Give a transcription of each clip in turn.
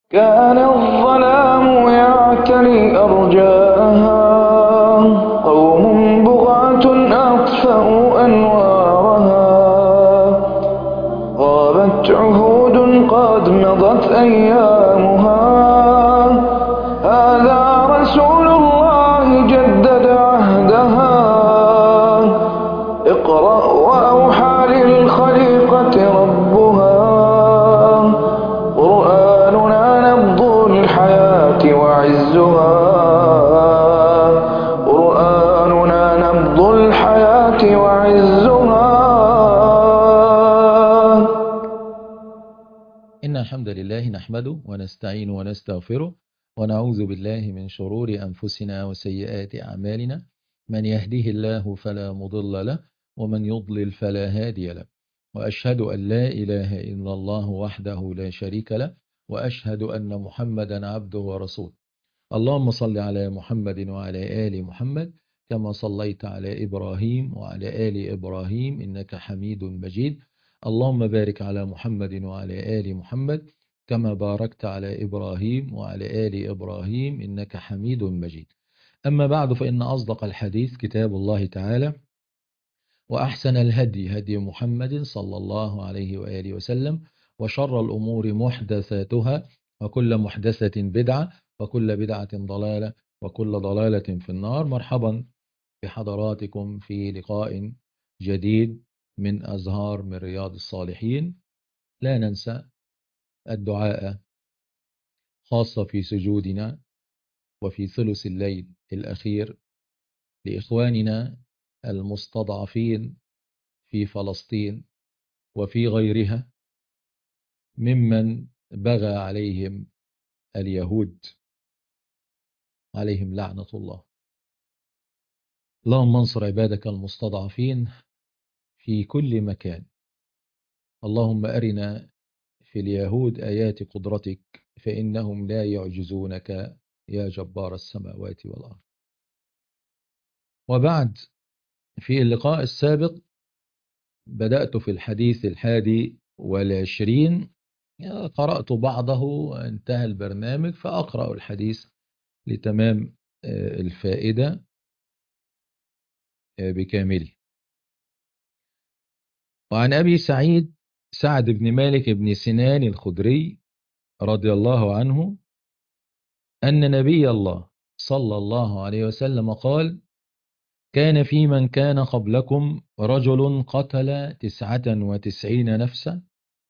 كان الظلام يعتلي أرجاءها، قوم بغاة أطفأوا أنوارها، غابت عهود قد مضت أيامها، هذا رسول الله جدد عهدها، اقرأ وأوحى للخليقة ربها، قرآننا نبض الحياة وعزها، قرآننا نبض الحياة وعزها. إن الحمد لله نحمده ونستعين ونستغفره ونعوذ بالله من شرور أنفسنا وسيئات أعمالنا، من يهده الله فلا مضل له ومن يضلل فلا هادي له، وأشهد أن لا إله إلا الله وحده لا شريك له، وأشهد أن محمدا عبده ورسوله. اللهم صل على محمد وعلى آل محمد كما صليت على إبراهيم وعلى آل إبراهيم إنك حميد مجيد. اللهم بارك على محمد وعلى آل محمد كما باركت على إبراهيم وعلى آل إبراهيم إنك حميد مجيد. أما بعد، فإن أصدق الحديث كتاب الله تعالى، وأحسن الهدي هدي محمد صلى الله عليه وآله وسلم، وشر الأمور محدثاتها، وكل محدثة بدعة، وكل بدعة ضلالة، وكل ضلالة في النار. مرحبا بحضراتكم في لقاء جديد من أزهار من رياض الصالحين. لا ننسى الدعاء، خاصة في سجودنا وفي ثلث الليل الأخير، لإخواننا المستضعفين في فلسطين وفي غيرها ممن بغى عليهم اليهود، عليهم لعنة الله. اللهم انصر عبادك المستضعفين في كل مكان. اللهم أرنا في اليهود آيات قدرتك، فإنهم لا يعجزونك يا جبار السماوات والأرض. وبعد، في اللقاء السابق بدأت في الحديث 21، قرأت بعضه وانتهى البرنامج، فأقرأ الحديث لتمام الفائدة بكامله. وعن أبي سعد بن مالك بن سنان الخدري رضي الله عنه أن نبي الله صلى الله عليه وسلم قال: كان في من كان قبلكم رجل قتل 99 نفسا،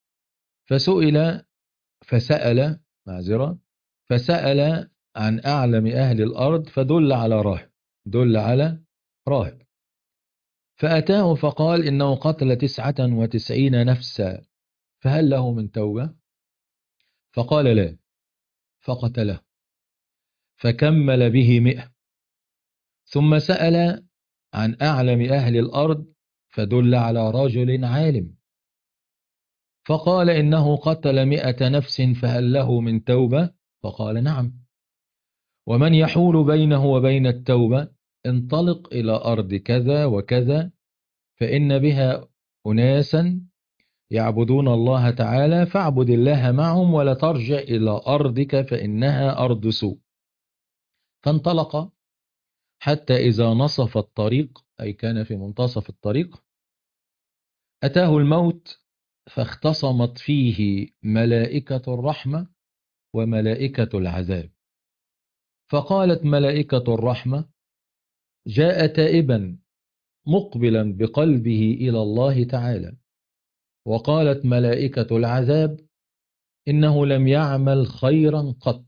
فسأل عن أعلم أهل الأرض فدل على راهب، فأتاه فقال: إنه قتل 99 نفسا، فهل له من توبة؟ فقال: لا، فقتله، فكمل به 100. ثم سأل عن أعلم أهل الأرض فدل على رجل عالم، فقال: إنه قتل 100 نفس، فهل له من توبة؟ فقال: نعم. ومن يحول بينه وبين التوبة؟ انطلق إلى أرض كذا وكذا، فإن بها أناسا يعبدون الله تعالى، فاعبد الله معهم ولا ترجع إلى أرضك فإنها أرض سوء. فانطلق حتى إذا نصف الطريق، أي كان في منتصف الطريق، أتاه الموت، فاختصمت فيه ملائكة الرحمة وملائكة العذاب. فقالت ملائكة الرحمة: جاء تائبا مقبلا بقلبه إلى الله تعالى. وقالت ملائكة العذاب: إنه لم يعمل خيرا قط.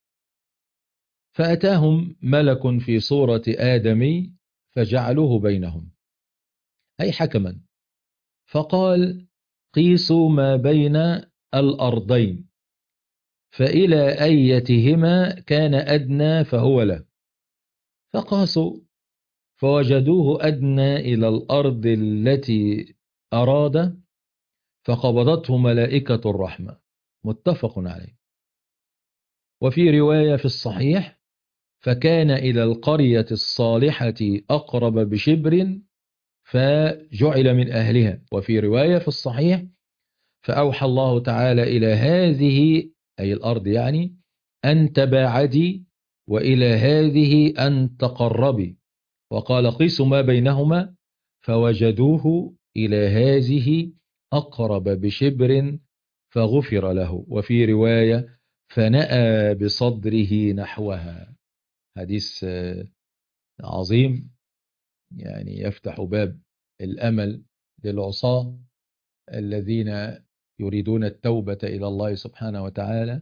فأتاهم ملك في صورة آدمي فجعلوه بينهم، أي حكما، فقال: قيسوا ما بين الأرضين، فإلى أيتهما كان أدنى فهو له. فقاسوا فوجدوه أدنى إلى الأرض التي أراد، فقبضته ملائكة الرحمة. متفق عليه. وفي رواية في الصحيح: فكان إلى القرية الصالحة أقرب بشبر فجعل من أهلها. وفي رواية في الصحيح: فأوحى الله تعالى إلى هذه أي الأرض يعني، أن تباعدي وإلى هذه أن تقربي. وقال قيسوا ما بينهما فوجدوه إلى هذه أقرب بشبر فغفر له. وفي رواية فنأى بصدره نحوها. حديث عظيم، يعني يفتح باب الأمل للعصاة الذين يريدون التوبة إلى الله سبحانه وتعالى،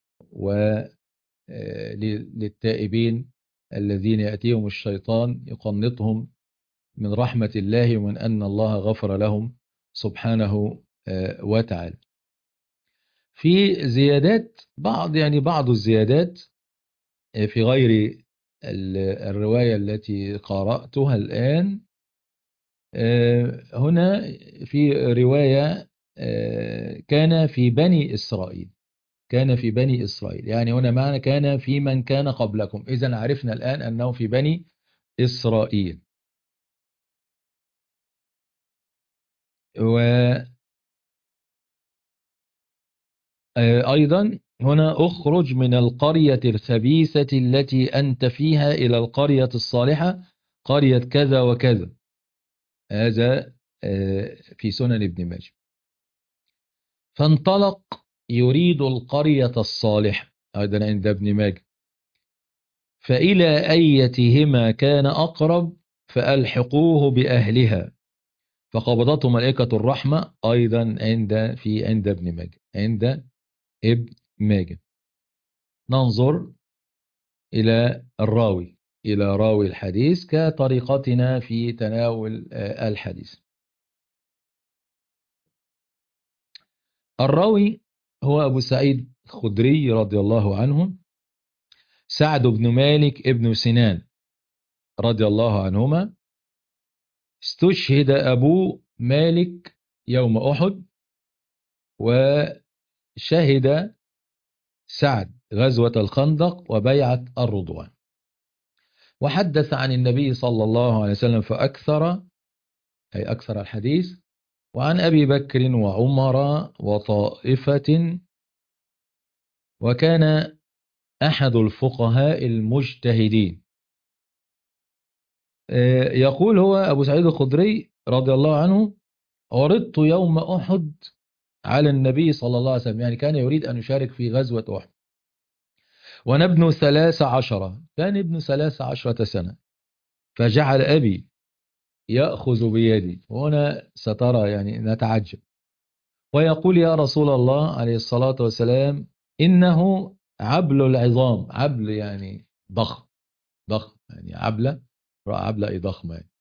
وللتائبين الذين يأتيهم الشيطان يقنطهم من رحمة الله ومن أن الله غفر لهم سبحانه وتعالى. في زيادات بعض الزيادات في غير الرواية التي قرأتها الآن. هنا في رواية كان في بني إسرائيل، كان في بني إسرائيل، يعني هنا معنى كان في من كان قبلكم، إذن عرفنا الآن أنه في بني إسرائيل. وأيضا هنا أخرج من القرية الخبيثة التي أنت فيها إلى القرية الصالحة قرية كذا وكذا. هذا في سنن ابن ماجه. فانطلق يريد القرية الصالحة، أيضا عند ابن ماجه، فإلى أيتهما كان أقرب فألحقوه بأهلها فقبضته ملائكة الرحمة، أيضا عند ابن ماجه، عند ابن ماجه. ننظر إلى الراوي، إلى راوي الحديث كطريقتنا في تناول الحديث. الراوي هو أبو سعيد الخدري رضي الله عنه، سعد بن مالك ابن سنان رضي الله عنهما. استشهد أبو مالك يوم أحد، وشهد سعد غزوة الخندق وبيعة الرضوان. وحدث عن النبي صلى الله عليه وسلم فأكثر، أي أكثر الحديث، وعن أبي بكر وعمر وطائفة، وكان أحد الفقهاء المجتهدين. يقول هو أبو سعيد الخدري رضي الله عنه: عرضت يوم أحد على النبي صلى الله عليه وسلم، يعني كان يريد أن يشارك في غزوة أحد، وأنا ابن 13، كان ابن 13 سنة، فجعل أبي يأخذ بيدي، وهنا سترى يعني نتعجب، ويقول: يا رسول الله عليه الصلاة والسلام، إنه عبل العظام. عبل يعني ضخم، ضخم يعني عبلة، عبلة أي ضخمة يعني.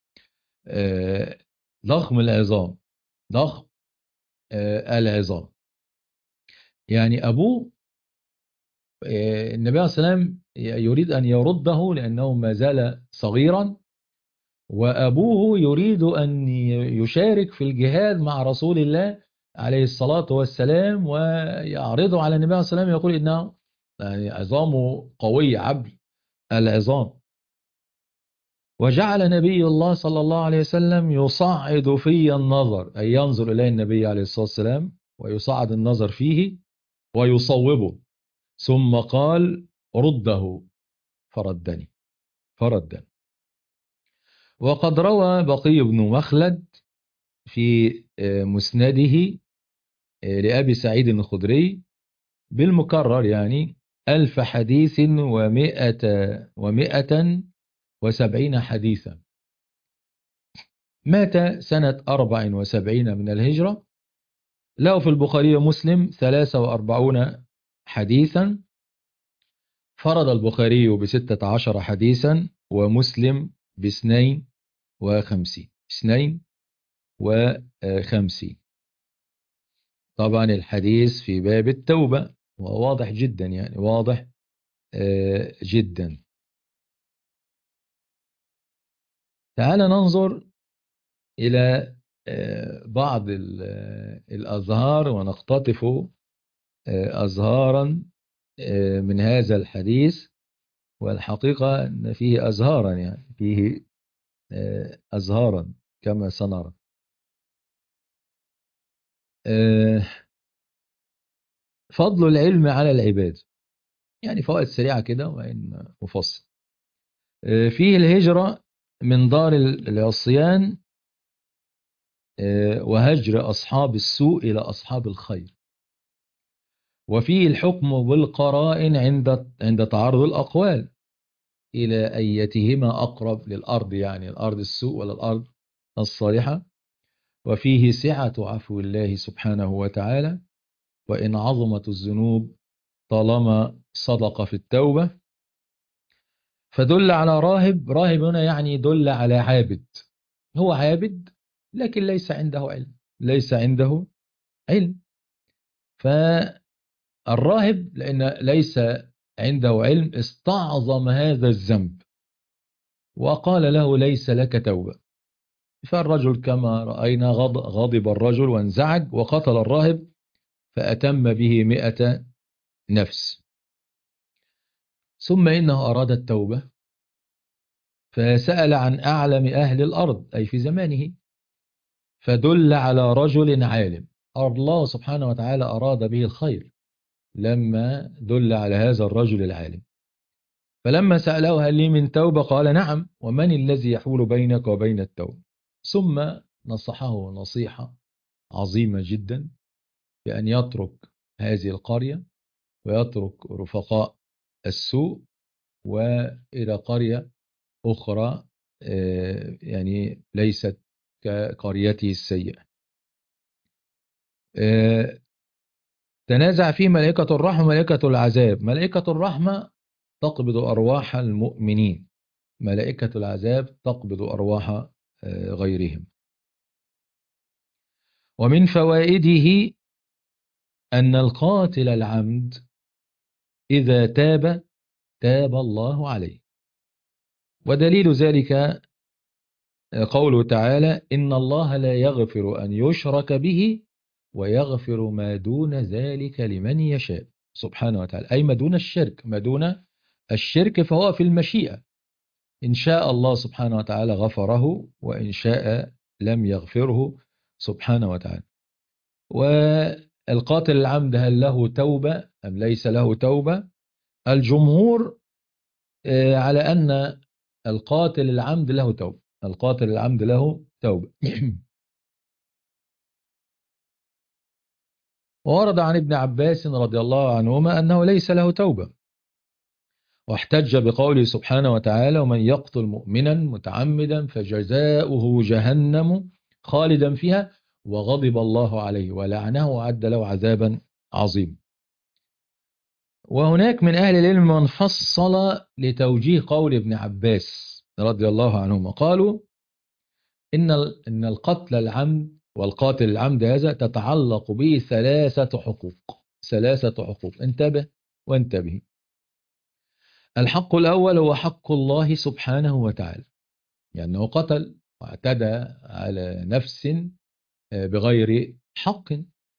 ضخم العظام، ضخم العظام، يعني أبوه النبي عليه الصلاة والسلام يريد أن يرده لأنه ما زال صغيرا، وأبوه يريد أن يشارك في الجهاد مع رسول الله عليه الصلاة والسلام، ويعرضه على النبي عليه الصلاة والسلام، يقول إنه يعني عظامه قوية، عبل العظام. وجعل نبي الله صلى الله عليه وسلم يصعد في النظر، أي ينظر إليه النبي عليه الصلاة والسلام ويصعد النظر فيه ويصوبه، ثم قال: رده، فردني. وقد روى بقي بن مخلد في مسنده لأبي سعيد الخدري بالمكرر، يعني 1000 حديث ومئة وسبعين حديثا. مات سنة 74 من الهجرة. له في البخاري ومسلم 43 حديثا، فرد البخاري ب16 حديثا ومسلم ب52. طبعا الحديث في باب التوبة وواضح جدا، يعني واضح جدا. تعال ننظر إلى بعض الأزهار ونقتطف أزهارا من هذا الحديث. والحقيقة أن فيه أزهارا، يعني فيه أزهارا كما سنرى. فضل العلم على العباد. يعني فوائد سريعة كده وإن مفصل. فيه الهجرة من دار العصيان وهجر أصحاب السوء إلى أصحاب الخير. وفيه الحكم بالقرائن عند تعارض الأقوال إلى أيتهما أقرب للأرض، يعني الأرض السوء ولا الأرض الصالحة. وفيه سعة عفو الله سبحانه وتعالى وإن عظمت الذنوب طالما صدق في التوبة. فدل على راهب. راهب هنا يعني دل على عابد. هو عابد لكن ليس عنده علم. ليس عنده علم. فالراهب لأن ليس عنده علم استعظم هذا الذنب وقال له ليس لك توبة. فالرجل كما رأينا غضب الرجل وانزعج وقتل الراهب فأتم به 100 نفس. ثم إنه أراد التوبة فسأل عن أعلم أهل الأرض أي في زمانه، فدل على رجل عالم. الله سبحانه وتعالى أراد به الخير لما دل على هذا الرجل العالم. فلما سأله هل لي من توبة قال نعم، ومن الذي يحول بينك وبين التوبة. ثم نصحه نصيحة عظيمة جدا بأن يترك هذه القرية ويترك رفقاء السوء وإلى قرية أخرى يعني ليست كقريته السيئة. تنازع فيه ملائكة الرحمة وملائكة العذاب. ملائكة الرحمة تقبض أرواح المؤمنين، ملائكة العذاب تقبض أرواح غيرهم. ومن فوائده أن القاتل العمد إذا تاب تاب الله عليه. ودليل ذلك قوله تعالى إن الله لا يغفر أن يشرك به ويغفر ما دون ذلك لمن يشاء سبحانه وتعالى، أي ما دون الشرك. ما دون الشرك فهو في المشيئة، إن شاء الله سبحانه وتعالى غفره وإن شاء لم يغفره سبحانه وتعالى. والقاتل العمد هل له توبة أم ليس له توبة؟ الجمهور على أن القاتل العمد له توبة. القاتل العمد له توبة. وورد عن ابن عباس رضي الله عنهما أنه ليس له توبة، واحتج بقوله سبحانه وتعالى ومن يقتل مؤمنا متعمدا فجزاؤه جهنم خالدا فيها وغضب الله عليه ولعنه وعد له عذابا عظيما. وهناك من أهل العلم من فصل لتوجيه قول ابن عباس رضي الله عنهما، قالوا إن القتل العمد والقاتل العمد هذا تتعلق به 3 حقوق. 3 حقوق، انتبه وانتبه. الحق الأول هو حق الله سبحانه وتعالى، يعني هو قتل واعتدى على نفس بغير حق.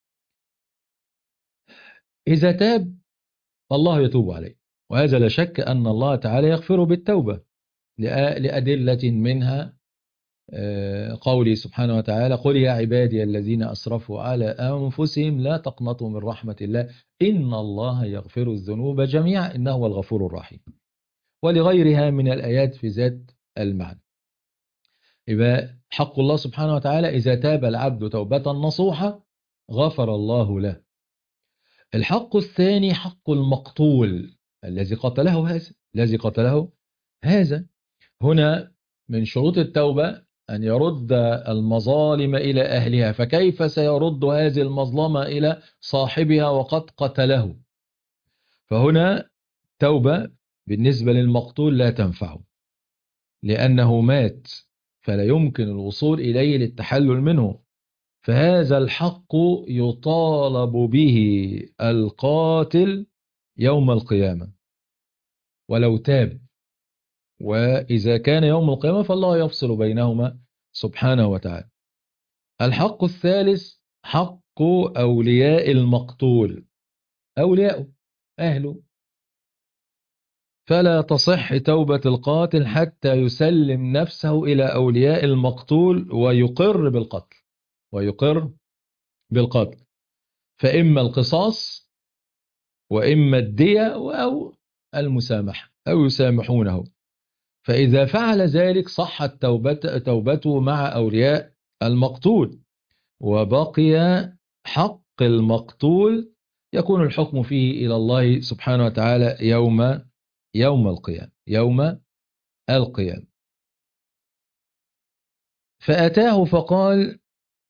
إذا تاب فالله يتوب عليه، وهذا لا شك أن الله تعالى يغفر بالتوبة لأدلة منها قوله سبحانه وتعالى قل يا عبادي الذين أسرفوا على أنفسهم لا تقنطوا من رحمة الله إن الله يغفر الذنوب جميعا إنه هو الغفور الرحيم، ولغيرها من الآيات في ذات المعنى. يبقى حق الله سبحانه وتعالى إذا تاب العبد توبة نصوحة غفر الله له. الحق الثاني حق المقتول الذي قتله هذا. هنا من شروط التوبة أن يرد المظالم إلى أهلها، فكيف سيرد هذه المظلمة إلى صاحبها وقد قتله؟ فهنا توبة بالنسبة للمقتول لا تنفعه لأنه مات فلا يمكن الوصول إليه للتحلل منه. فهذا الحق يطالب به القاتل يوم القيامة ولو تاب، وإذا كان يوم القيامة فالله يفصل بينهما سبحانه وتعالى. الحق الثالث حق أولياء المقتول، أولياءه أهله، فلا تصح توبة القاتل حتى يسلم نفسه إلى أولياء المقتول ويقر بالقتل. فإما القصاص وإما الدية أو المسامحة أو يسامحونه. فإذا فعل ذلك صحت توبته مع أولياء المقتول، وبقي حق المقتول يكون الحكم فيه إلى الله سبحانه وتعالى يوم القيامة. فأتاه فقال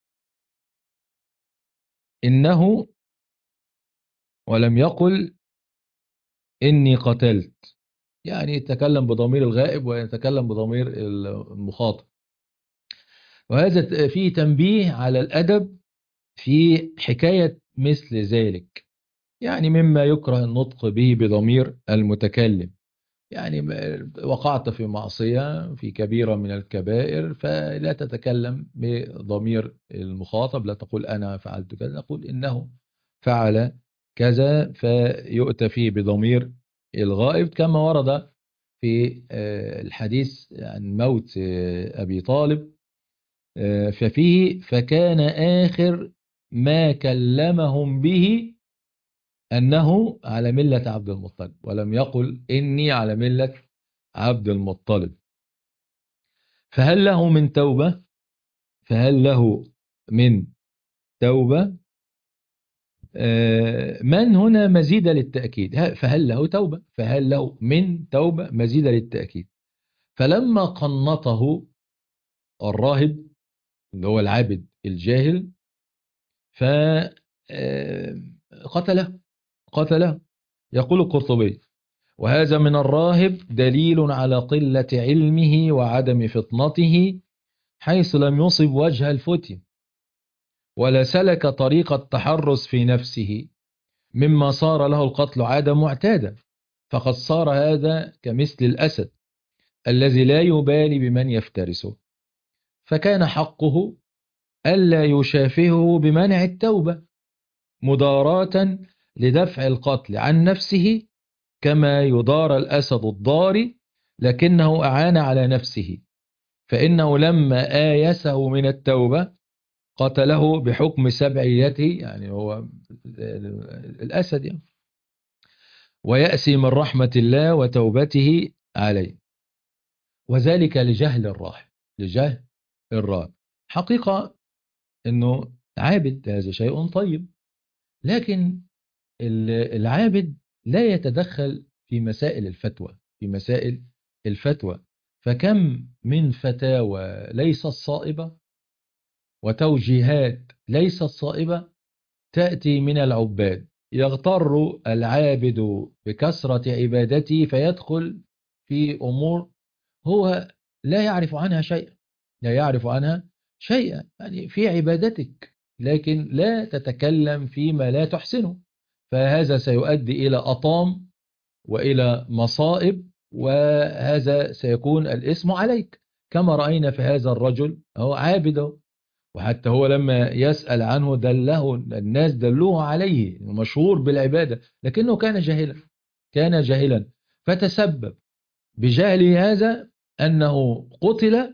إنه، ولم يقل إني قتلت، يعني يتكلم بضمير الغائب ويتكلم بضمير المخاطب. وهذا فيه تنبيه على الأدب في حكاية مثل ذلك، يعني مما يكره النطق به بضمير المتكلم. يعني وقعت في معصية في كبيرة من الكبائر، فلا تتكلم بضمير المخاطب، لا تقول أنا فعلت كذا، نقول إنه فعل كذا، فيؤتى فيه بضمير الغائب، كما ورد في الحديث عن موت أبي طالب، ففيه فكان آخر ما كلمهم به أنه على ملة عبد المطلب، ولم يقل إني على ملة عبد المطلب. فهل له من توبة؟ فهل له من توبة؟ من هنا مزيدة للتأكيد، فهل له توبة؟ فهل له من توبة مزيدة للتأكيد. فلما قنطه الراهب اللي هو العابد الجاهل فقتله. يقول القرطبي: وهذا من الراهب دليل على قلة علمه وعدم فطنته، حيث لم يصب وجه الفتي ولا سلك طريق التحرز في نفسه، مما صار له القتل عادة معتادة، فقد صار هذا كمثل الأسد الذي لا يبالي بمن يفترسه، فكان حقه ألا يشافهه بمنع التوبة مداراة لدفع القتل عن نفسه، كما يدار الأسد الضاري، لكنه أعان على نفسه، فإنه لما آيسه من التوبة قتله بحكم سبعيته، يعني هو الأسد يعني، ويأسي من رحمة الله وتوبته عليه، وذلك لجهل الراهب. حقيقة أنه عابد هذا شيء طيب، لكن العابد لا يتدخل في مسائل الفتوى. فكم من فتاوى ليست صائبة وتوجيهات ليست صائبة تأتي من العباد، يغتر العابد بكثرة عبادته فيدخل في أمور هو لا يعرف عنها شيئا، يعني في عبادتك، لكن لا تتكلم فيما لا تحسنه، فهذا سيؤدي إلى أطام وإلى مصائب، وهذا سيكون الاسم عليك، كما رأينا في هذا الرجل هو عابد، وحتى هو لما يسأل عنه الناس دلوه عليه، مشهور بالعبادة، لكنه كان جاهلا فتسبب بجهل هذا أنه قتل،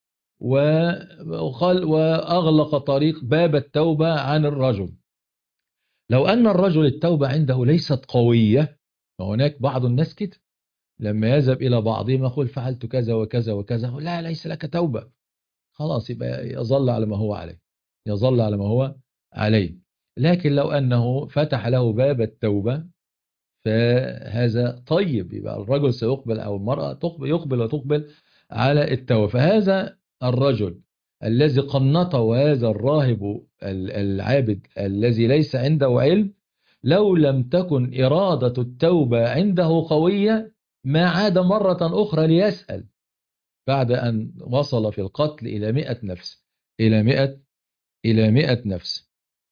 وأغلق طريق باب التوبة عن الرجل. لو أن الرجل التوبة عنده ليست قوية، وهناك بعض الناس كده لما يذهب إلى بعضهم يقول فعلت كذا وكذا وكذا، لا ليس لك توبة، خلاص يبقى يظل على ما هو عليه. لكن لو أنه فتح له باب التوبة فهذا طيب، يبقى الرجل سيقبل أو المرأة يقبل وتقبل على التوبة. فهذا الرجل الذي قنطه هذا الراهب العابد الذي ليس عنده علم، لو لم تكن إرادة التوبة عنده قوية ما عاد مرة أخرى ليسأل بعد أن وصل في القتل إلى 100 نفس إلى 100 نفس.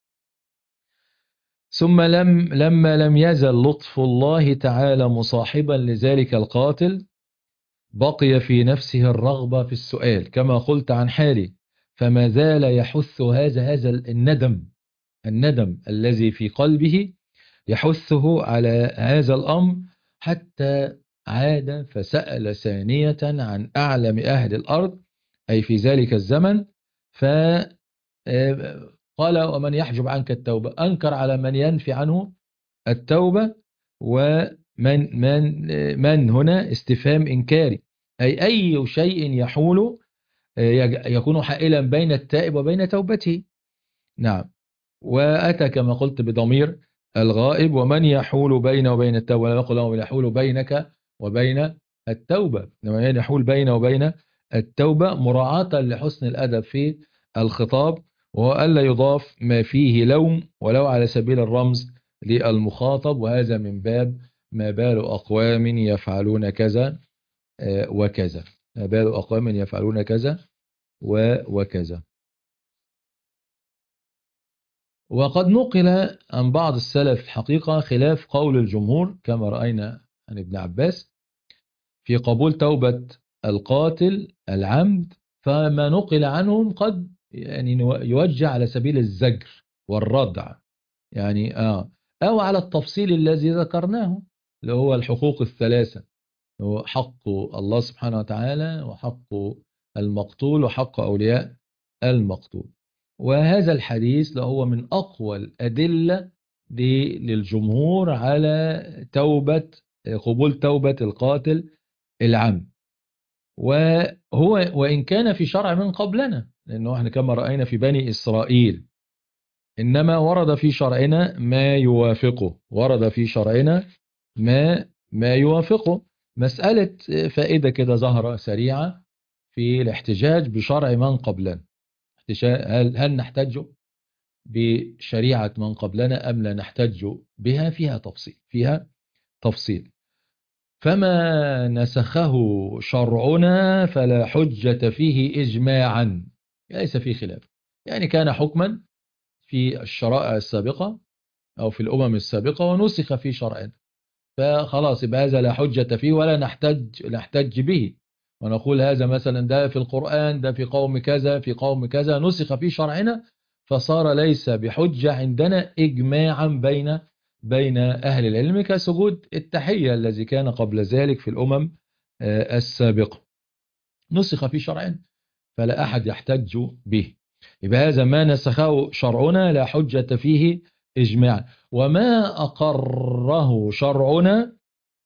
ثم لما لم يزل لطف الله تعالى مصاحبا لذلك القاتل، بقي في نفسه الرغبة في السؤال كما قلت عن حالي، فما زال يحث هذا الندم الذي في قلبه يحثه على هذا الأمر، حتى عاد فسأل ثانية عن أعلم أهل الأرض أي في ذلك الزمن، فقال ومن يحجب عنك التوبة، أنكر على من ينفي عنه التوبة. ومن هنا استفهام إنكاري، أي شيء يحول يكون حائلا بين التائب وبين توبته. نعم. وأتى كما قلت بضمير الغائب، ومن يحول بينه وبين التوبة، لا يقول له يحول بينك وبين التوبة، إنما يحول بينه وبين التوبة مراعاة لحسن الأدب في الخطاب، وهو ألا يضاف ما فيه لوم ولو على سبيل الرمز للمخاطب، وهذا من باب ما بال أقوام يفعلون كذا وكذا، ما بال أقوام يفعلون كذا وكذا. وقد نقل عن بعض السلف الحقيقة خلاف قول الجمهور كما رأينا عن ابن عباس في قبول توبة القاتل العمد، فما نقل عنهم قد يعني يوجه على سبيل الزجر والردع، يعني أو على التفصيل الذي ذكرناه اللي هو الحقوق الثلاثة، هو حق الله سبحانه وتعالى وحق المقتول وحق أولياء المقتول. وهذا الحديث هو من أقوى الأدلة للجمهور على قبول توبة القاتل العمد. وإن كان في شرع من قبلنا، لأنه احنا كما رأينا في بني إسرائيل، إنما ورد في شرعنا ما يوافقه، ورد في شرعنا ما يوافقه. مسألة فائدة كده ظاهرة سريعة في الاحتجاج بشرع من قبلنا، هل نحتج بشريعة من قبلنا أم لا نحتج بها؟ فيها تفصيل. فما نسخه شرعنا فلا حجة فيه إجماعا، ليس فيه خلاف، يعني كان حكما في الشرائع السابقة أو في الأمم السابقة ونسخ في شرعنا، فخلاص يبقى هذا لا حجة فيه ولا نحتج به، ونقول هذا مثلا ده في القرآن، ده في قوم كذا في قوم كذا نسخ في شرعنا، فصار ليس بحجة عندنا إجماعا بين أهل العلم، كسجود التحية الذي كان قبل ذلك في الأمم السابقة نسخ في شرعنا فلا أحد يحتج به. يبقى هذا ما نسخه شرعنا لا حجة فيه إجماعا، وما أقره شرعنا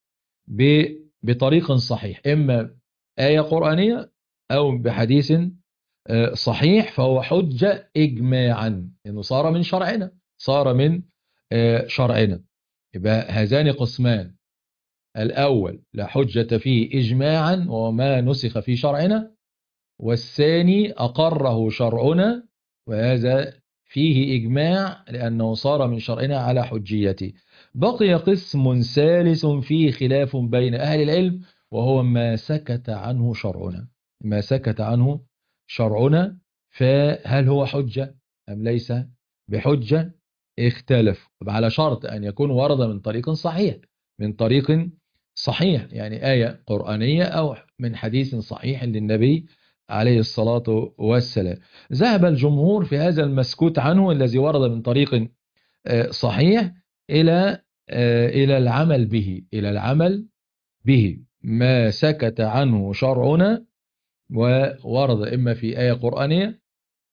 بطريق صحيح، إما آية قرآنية أو بحديث صحيح، فهو حجة إجماعا إنه صار من شرعنا، صار من شرعنا. يبقى هذان قسمان، الأول لا حجة فيه إجماعا وما نسخ في شرعنا، والثاني أقره شرعنا وهذا فيه إجماع لأنه صار من شرعنا على حجيته. بقي قسم ثالث فيه خلاف بين أهل العلم، وهو ما سكت عنه شرعنا. ما سكت عنه شرعنا فهل هو حجة أم ليس بحجة؟ اختلف على شرط أن يكون ورد من طريق صحيح، من طريق صحيح، يعني آية قرآنية أو من حديث صحيح للنبي عليه الصلاة والسلام. ذهب الجمهور في هذا المسكوت عنه الذي ورد من طريق صحيح إلى العمل به، إلى العمل به ما سكت عنه شرعنا وورد إما في آية قرآنية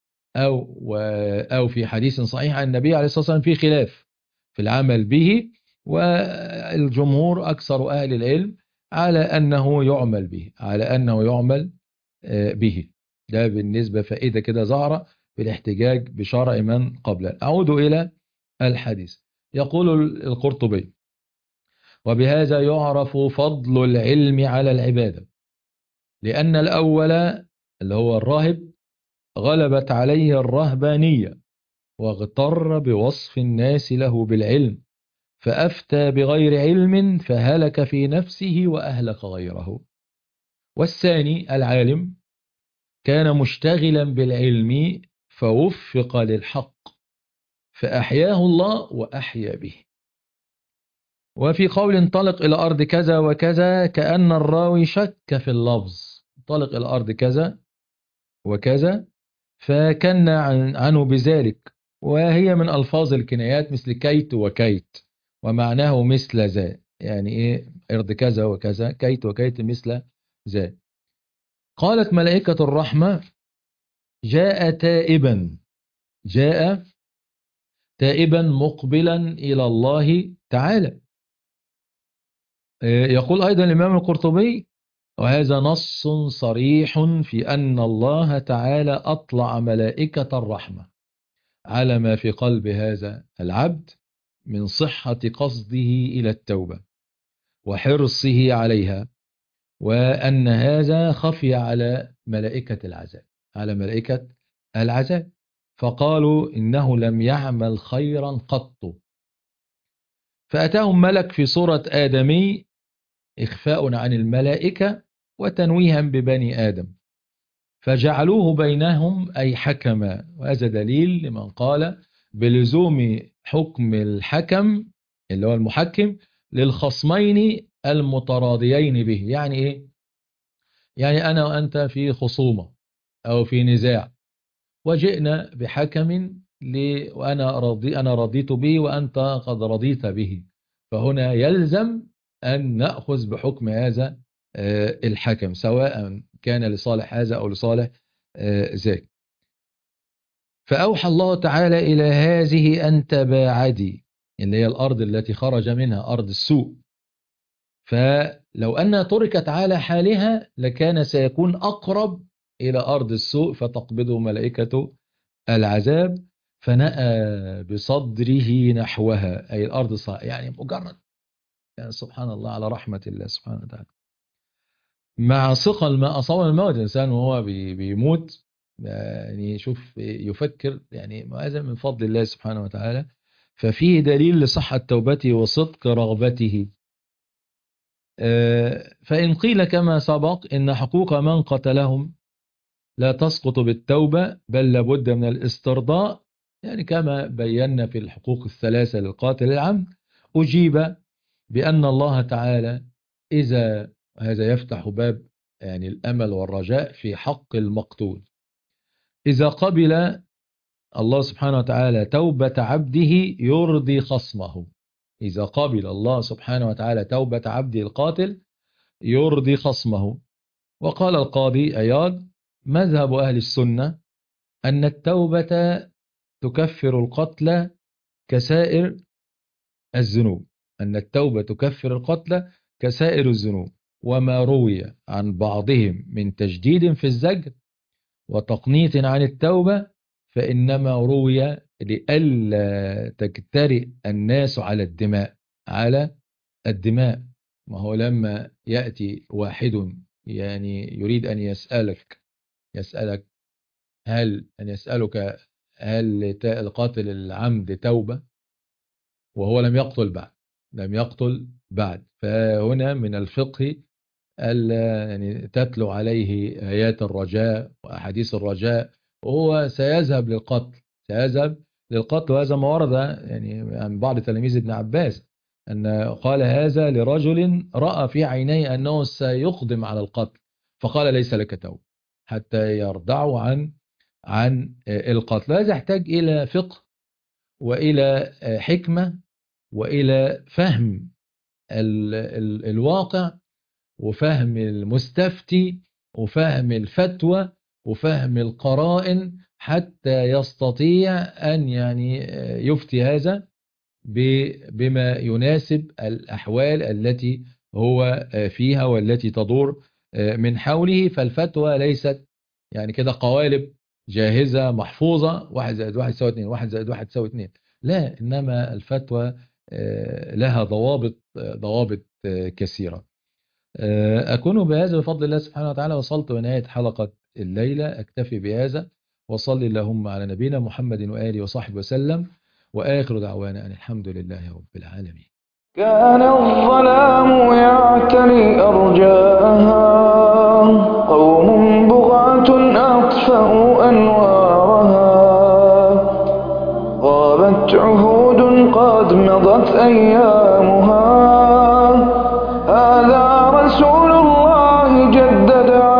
أو في حديث صحيح عن النبي عليه الصلاة والسلام، في خلاف في العمل به، والجمهور أكثر أهل العلم على أنه يعمل به، على أنه يعمل به. ده بالنسبة فائدة كده ظاهرة في الاحتجاج بشرع من قبل. أعود إلى الحديث. يقول القرطبي: وبهذا يعرف فضل العلم على العبادة، لأن الأول اللي هو الراهب غلبت عليه الرهبانية واغتر بوصف الناس له بالعلم، فأفتى بغير علم فهلك في نفسه وأهلك غيره. والثاني العالم كان مشتغلا بالعلم فوفق للحق فأحياه الله وأحيا به. وفي قول انطلق إلى أرض كذا وكذا كأن الراوي شك في اللفظ، انطلق إلى أرض كذا وكذا، فكنا عنه بذلك، وهي من ألفاظ الكنايات مثل كيت وكيت، ومعناه مثل ذا، يعني إيه أرض كذا وكذا كيت وكيت مثل ذا. قالت ملائكة الرحمة: جاء تائبا، جاء تائبا مقبلا إلى الله تعالى. يقول أيضا الإمام القرطبي: وهذا نص صريح في أن الله تعالى أطلع ملائكة الرحمة على ما في قلب هذا العبد من صحة قصده إلى التوبة وحرصه عليها، وأن هذا خفي على ملائكة العذاب، على ملائكة العذاب، فقالوا إنه لم يعمل خيرا قط، فأتاهم ملك في صورة آدمي إخفاء عن الملائكة وتنويها ببني آدم، فجعلوه بينهم أي حكما. وهذا دليل لمن قال بلزوم حكم الحكم اللي هو المحكم للخصمين المتراضيين به. يعني إيه؟ يعني أنا وأنت في خصومة أو في نزاع، وجئنا بحكم أنا رضيت به وأنت قد رضيت به، فهنا يلزم أن نأخذ بحكم هذا الحكم، سواء كان لصالح هذا أو لصالح ذاك. فأوحى الله تعالى إلى هذه أن تباعدي، اللي هي الأرض التي خرج منها أرض السوء، فلو أنها تركت على حالها لكان سيكون أقرب إلى أرض السوء فتقبضه ملائكة العذاب، فنأى بصدره نحوها، أي الأرض يعني مجرد، يعني سبحان الله على رحمة الله سبحانه وتعالى. مع ثقل ما أصاب الموت، الإنسان وهو بيموت يعني يشوف يفكر يعني هذا من فضل الله سبحانه وتعالى، ففيه دليل لصحة توبته وصدق رغبته. فإن قيل كما سبق إن حقوق من قتلهم لا تسقط بالتوبة بل لابد من الاسترضاء، يعني كما بينا في الحقوق الثلاثة للقاتل العمد، أجيب بأن الله تعالى إذا، هذا يفتح باب يعني الأمل والرجاء في حق المقتول، إذا قبل الله سبحانه وتعالى توبة عبده يرضي خصمه، إذا قبل الله سبحانه وتعالى توبة عبده القاتل يرضي خصمه. وقال القاضي عياض: مذهب أهل السنة أن التوبة تكفر القتل كسائر الذنوب، أن التوبة تكفر القتل كسائر الذنوب، وما روي عن بعضهم من تجديد في الزجر وتقنيط عن التوبة فإنما روي لئلا تجترئ الناس على الدماء، على الدماء. ما هو لما يأتي واحد يعني يريد أن يسألك هل القاتل العمد توبة وهو لم يقتل بعد، فهنا من الفقه ألا يعني تتلو عليه آيات الرجاء وأحاديث الرجاء، وهو سيذهب للقتل. وهذا ما ورد يعني عن بعض تلاميذ ابن عباس أن قال هذا لرجل رأى في عينيه أنه سيقدم على القتل، فقال ليس لك توبة حتى يردعوا عن القتل. هذا يحتاج إلى فقه وإلى حكمة وإلى فهم الواقع وفهم المستفتي وفهم الفتوى وفهم القرائن حتى يستطيع أن يعني يفتي هذا بما يناسب الأحوال التي هو فيها والتي تدور من حوله. فالفتوى ليست يعني كده قوالب جاهزة محفوظة 1 زائد 1 يساوي 2، 1 زائد 1 يساوي 2، لا، إنما الفتوى لها ضوابط كثيرة. أكون بهذا بفضل الله سبحانه وتعالى وصلت ونهاية حلقة الليلة، أكتفي بهذا، وصل اللهم على نبينا محمد وآله وصحبه وسلم، وآخر دعوانا أن الحمد لله رب العالمين. كان الظلام يعتري أرجاءها، قوم بغاة أطفأوا أنوارها، غابت عهود قد مضت أيامها، هذا رسول الله جدد